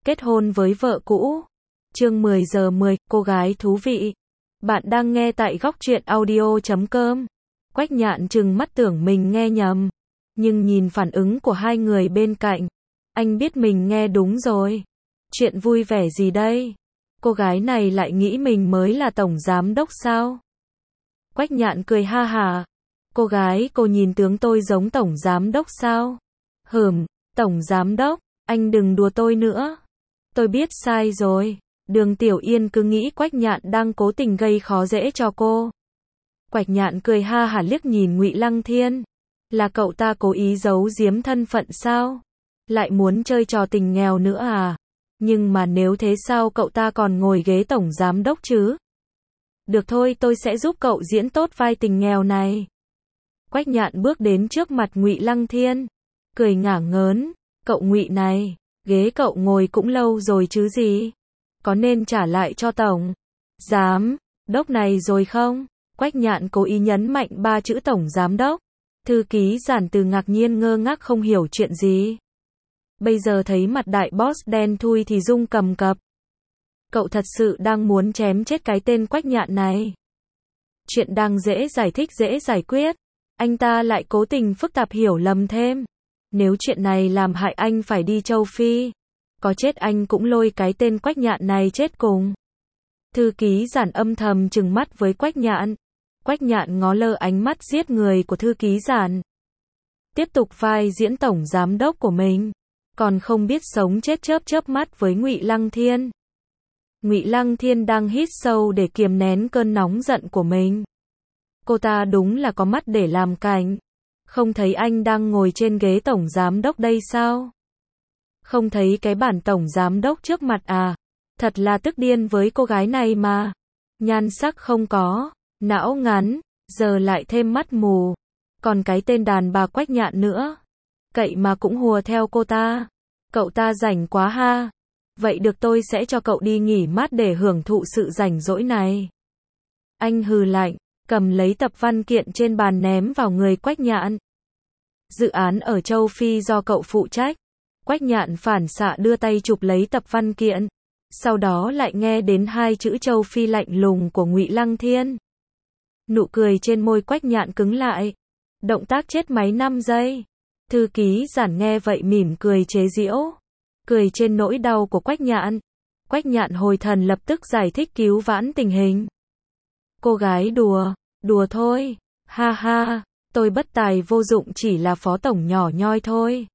kết hôn với vợ cũ. Chương 10 giờ 10, cô gái thú vị. Bạn đang nghe tại góc truyện audio.com. Quách Nhạn trừng mắt tưởng mình nghe nhầm, nhưng nhìn phản ứng của hai người bên cạnh, anh biết mình nghe đúng rồi. Chuyện vui vẻ gì đây? Cô gái này lại nghĩ mình mới là tổng giám đốc sao? Quách Nhạn cười ha hả. Cô gái, cô nhìn tướng tôi giống tổng giám đốc sao? Tổng giám đốc, anh đừng đùa tôi nữa. Tôi biết sai rồi. Đường Tiểu Yên cứ nghĩ Quách Nhạn đang cố tình gây khó dễ cho cô. Quách Nhạn cười ha hả liếc nhìn Ngụy Lăng Thiên. Là cậu ta cố ý giấu giếm thân phận sao? Lại muốn chơi trò tình nghèo nữa à? Nhưng mà nếu thế sao cậu ta còn ngồi ghế tổng giám đốc chứ? Được thôi, tôi sẽ giúp cậu diễn tốt vai tình nghèo này. Quách Nhạn bước đến trước mặt Ngụy Lăng Thiên, cười ngả ngớn, cậu Ngụy này, ghế cậu ngồi cũng lâu rồi chứ gì? Có nên trả lại cho tổng giám đốc này rồi không? Quách Nhạn cố ý nhấn mạnh ba chữ tổng giám đốc. Thư ký Giản Từ ngạc nhiên ngơ ngác không hiểu chuyện gì. Bây giờ thấy mặt đại boss đen thui thì rung cầm cập. Cậu thật sự đang muốn chém chết cái tên Quách Nhạn này. Chuyện đang dễ giải thích dễ giải quyết, anh ta lại cố tình phức tạp hiểu lầm thêm. Nếu chuyện này làm hại anh phải đi châu Phi, có chết anh cũng lôi cái tên Quách Nhạn này chết cùng. Thư ký Giản âm thầm trừng mắt với Quách Nhạn. Quách Nhạn ngó lơ ánh mắt giết người của thư ký Giản, tiếp tục vai diễn tổng giám đốc của mình, còn không biết sống chết chớp mắt với Ngụy Lăng Thiên. Ngụy Lăng Thiên đang hít sâu để kiềm nén cơn nóng giận của mình. Cô ta đúng là có mắt để làm cảnh. Không thấy anh đang ngồi trên ghế tổng giám đốc đây sao? Không thấy cái bản tổng giám đốc trước mặt à? Thật là tức điên với cô gái này mà. Nhan sắc không có, não ngắn, giờ lại thêm mắt mù. Còn cái tên đàn bà Quách Nhạn nữa. Cậy mà cũng hùa theo cô ta. Cậu ta rảnh quá ha. Vậy được, tôi sẽ cho cậu đi nghỉ mát để hưởng thụ sự rảnh rỗi này. Anh hừ lạnh, cầm lấy tập văn kiện trên bàn ném vào người Quách Nhạn. Dự án ở châu Phi do cậu phụ trách. Quách Nhạn phản xạ đưa tay chụp lấy tập văn kiện. Sau đó lại nghe đến hai chữ châu Phi lạnh lùng của Ngụy Lăng Thiên. Nụ cười trên môi Quách Nhạn cứng lại. Động tác chết máy 5 giây. Thư ký Giản nghe vậy mỉm cười chế giễu. Cười trên nỗi đau của Quách Nhạn. Quách Nhạn hồi thần lập tức giải thích cứu vãn tình hình. Cô gái đùa thôi. Ha ha, tôi bất tài vô dụng chỉ là phó tổng nhỏ nhoi thôi.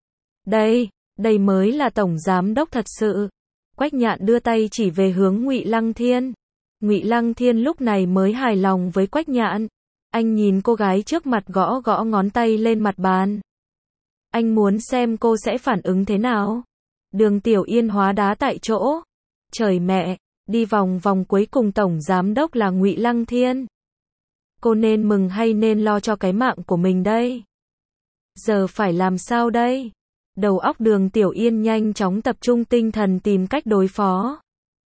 Đây mới là tổng giám đốc thật sự. Quách Nhạn đưa tay chỉ về hướng Ngụy Lăng Thiên. Ngụy Lăng Thiên lúc này mới hài lòng với Quách Nhạn. Anh nhìn cô gái trước mặt gõ gõ ngón tay lên mặt bàn. Anh muốn xem cô sẽ phản ứng thế nào. Đường Tiểu Yên hóa đá tại chỗ. Trời mẹ, đi vòng vòng cuối cùng tổng giám đốc là Ngụy Lăng Thiên. Cô nên mừng hay nên lo cho cái mạng của mình đây? Giờ phải làm sao đây? Đầu óc Đường Tiểu Yên nhanh chóng tập trung tinh thần tìm cách đối phó.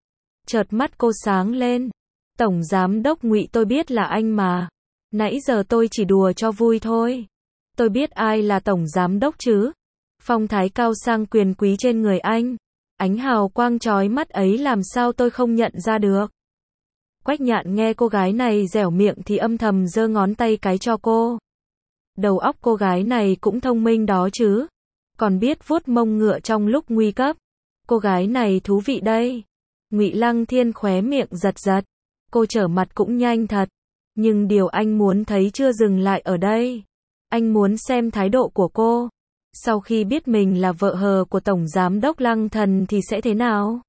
Chợt mắt cô sáng lên. Tổng giám đốc Ngụy, tôi biết là anh mà. Nãy giờ tôi chỉ đùa cho vui thôi. Tôi biết ai là tổng giám đốc chứ. Phong thái cao sang quyền quý trên người anh. Ánh hào quang chói mắt ấy làm sao tôi không nhận ra được. Quách Nhạn nghe cô gái này dẻo miệng thì âm thầm giơ ngón tay cái cho cô. Đầu óc cô gái này cũng thông minh đó chứ. Còn biết vuốt mông ngựa trong lúc nguy cấp. Cô gái này thú vị đây. Ngụy Lăng Thiên khóe miệng giật giật. Cô trở mặt cũng nhanh thật. Nhưng điều anh muốn thấy chưa dừng lại ở đây. Anh muốn xem thái độ của cô. Sau khi biết mình là vợ hờ của tổng giám đốc Lăng Thần thì sẽ thế nào?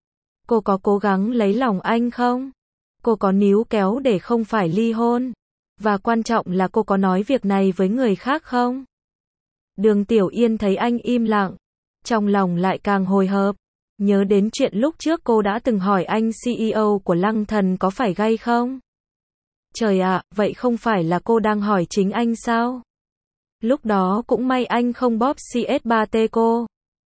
Cô có cố gắng lấy lòng anh không? Cô có níu kéo để không phải ly hôn? Và quan trọng là cô có nói việc này với người khác không? Đường Tiểu Yên thấy anh im lặng. Trong lòng lại càng hồi hộp. Nhớ đến chuyện lúc trước cô đã từng hỏi anh CEO của Lăng Thần có phải gay không? Trời ạ, vậy không phải là cô đang hỏi chính anh sao? Lúc đó cũng may anh không bóp CS3T cô.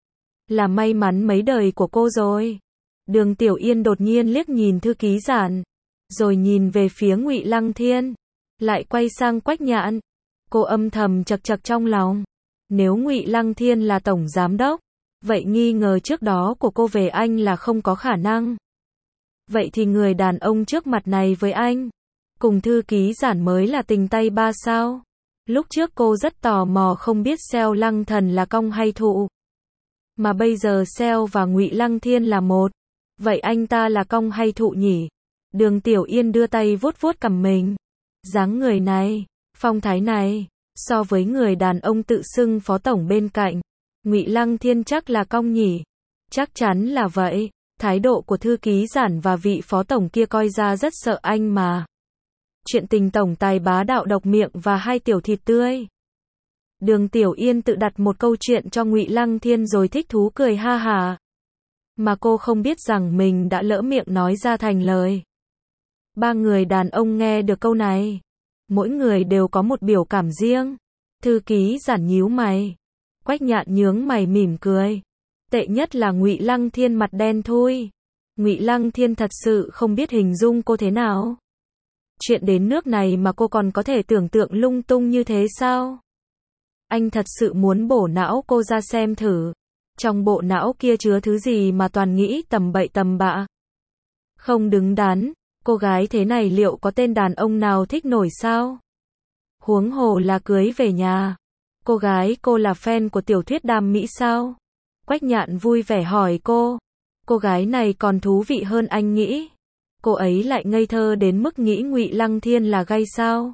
Là may mắn mấy đời của cô rồi. Đường Tiểu Yên đột nhiên liếc nhìn thư ký Giản, rồi nhìn về phía Ngụy Lăng Thiên, lại quay sang Quách Nhạn. Cô âm thầm chật chật trong lòng. Nếu Ngụy Lăng Thiên là tổng giám đốc, Vậy nghi ngờ trước đó của cô về anh là không có khả năng. Vậy thì người đàn ông trước mặt này với anh, cùng thư ký giản mới là tình tay ba sao? Lúc trước cô rất tò mò không biết Seo Lăng Thần là cong hay thụ. Mà bây giờ Seo và Ngụy Lăng Thiên là một. Vậy anh ta là cong hay thụ nhỉ? Đường Tiểu Yên đưa tay vuốt vuốt cằm mình. Dáng người này, phong thái này, so với người đàn ông tự xưng phó tổng bên cạnh, Ngụy Lăng Thiên chắc là cong nhỉ? Chắc chắn là vậy. Thái độ của thư ký giản và vị phó tổng kia coi ra rất sợ anh mà. Chuyện tình tổng tài bá đạo độc miệng và hai tiểu thịt tươi. Đường Tiểu Yên tự đặt một câu chuyện cho Ngụy Lăng Thiên rồi thích thú cười ha hà. Mà cô không biết rằng mình đã lỡ miệng nói ra thành lời. Ba người đàn ông nghe được câu này, mỗi người đều có một biểu cảm riêng. Thư ký giản nhíu mày, Quách Nhạn nhướng mày mỉm cười. Tệ nhất là Ngụy Lăng Thiên mặt đen thui. Ngụy Lăng Thiên thật sự không biết hình dung cô thế nào. Chuyện đến nước này mà cô còn có thể tưởng tượng lung tung như thế sao? Anh thật sự muốn bổ não cô ra xem thử. Trong bộ não kia chứa thứ gì mà toàn nghĩ tầm bậy tầm bạ. Không đứng đắn, cô gái thế này liệu có tên đàn ông nào thích nổi sao? Huống hồ là cưới về nhà. Cô gái cô là fan của tiểu thuyết đam mỹ sao? Quách Nhạn vui vẻ hỏi cô. Cô gái này còn thú vị hơn anh nghĩ. Cô ấy lại ngây thơ đến mức nghĩ Ngụy Lăng Thiên là gay sao?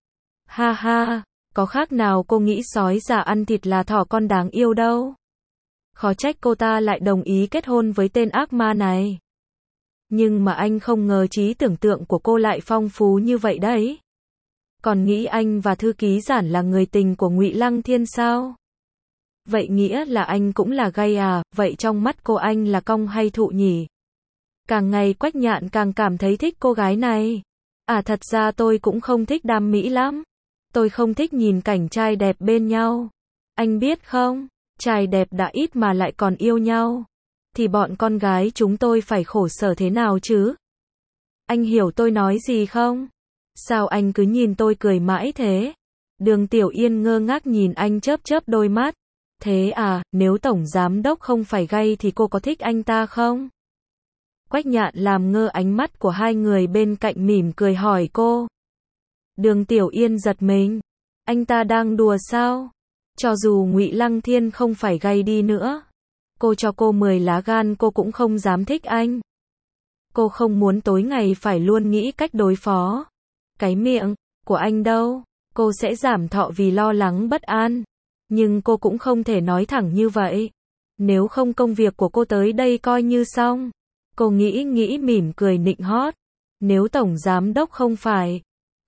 Ha ha, có khác nào cô nghĩ sói già ăn thịt là thỏ con đáng yêu đâu. Khó trách cô ta lại đồng ý kết hôn với tên ác ma này. Nhưng mà anh không ngờ trí tưởng tượng của cô lại phong phú như vậy đấy. Còn nghĩ anh và thư ký giản là người tình của Ngụy Lăng Thiên sao? Vậy nghĩa là anh cũng là gay à? Vậy trong mắt cô anh là cong hay thụ nhỉ? Càng ngày Quách Nhạn càng cảm thấy thích cô gái này. À thật ra tôi cũng không thích đam mỹ lắm. Tôi không thích nhìn cảnh trai đẹp bên nhau. Anh biết không, trai đẹp đã ít mà lại còn yêu nhau. Thì bọn con gái chúng tôi phải khổ sở thế nào chứ? Anh hiểu tôi nói gì không? Sao anh cứ nhìn tôi cười mãi thế? Đường Tiểu Yên ngơ ngác nhìn anh chớp chớp đôi mắt. Thế à, nếu tổng giám đốc không phải gay thì cô có thích anh ta không? Quách Nhạn làm ngơ ánh mắt của hai người bên cạnh mỉm cười hỏi cô. Đường Tiểu Yên giật mình. Anh ta đang đùa sao? Cho dù Ngụy Lăng Thiên không phải gay đi nữa, cô cho cô 10 lá gan cô cũng không dám thích anh. Cô không muốn tối ngày phải luôn nghĩ cách đối phó. Cái miệng của anh đâu, cô sẽ giảm thọ vì lo lắng bất an. Nhưng cô cũng không thể nói thẳng như vậy. Nếu không công việc của cô tới đây coi như xong. Cô nghĩ mỉm cười nịnh hót. Nếu tổng giám đốc không phải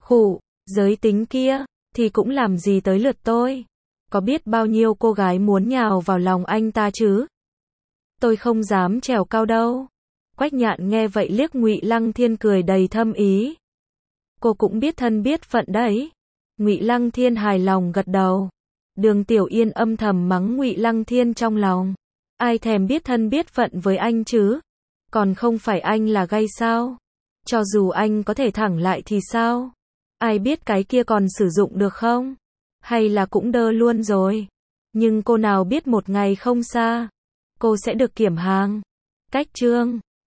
giới tính kia, thì cũng làm gì tới lượt tôi. Có biết bao nhiêu cô gái muốn nhào vào lòng anh ta chứ? Tôi không dám trèo cao đâu. Quách Nhạn nghe vậy liếc Ngụy Lăng Thiên cười đầy thâm ý. Cô cũng biết thân biết phận đấy. Ngụy Lăng Thiên hài lòng gật đầu. Đường Tiểu Yên âm thầm mắng Ngụy Lăng Thiên trong lòng. Ai thèm biết thân biết phận với anh chứ? Còn không phải anh là gay sao? Cho dù anh có thể thẳng lại thì sao? Ai biết cái kia còn sử dụng được không? Hay là cũng đơ luôn rồi? Nhưng cô nào biết một ngày không xa, cô sẽ được kiểm hàng. Cách chương